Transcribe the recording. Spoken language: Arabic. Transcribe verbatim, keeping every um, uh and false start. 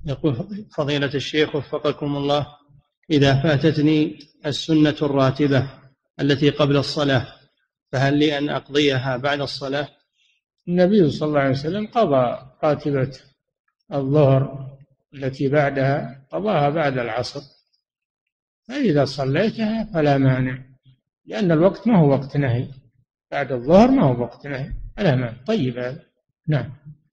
يقول فضيلة الشيخ وفقكم الله: إذا فاتتني السنة الراتبة التي قبل الصلاة فهل لي أن أقضيها بعد الصلاة؟ النبي صلى الله عليه وسلم قضى راتبة الظهر التي بعدها، قضاها بعد العصر، فإذا صليتها فلا مانع، لأن الوقت ما هو وقت نهي، بعد الظهر ما هو وقت نهي، فلا مانع. طيب هذا. نعم.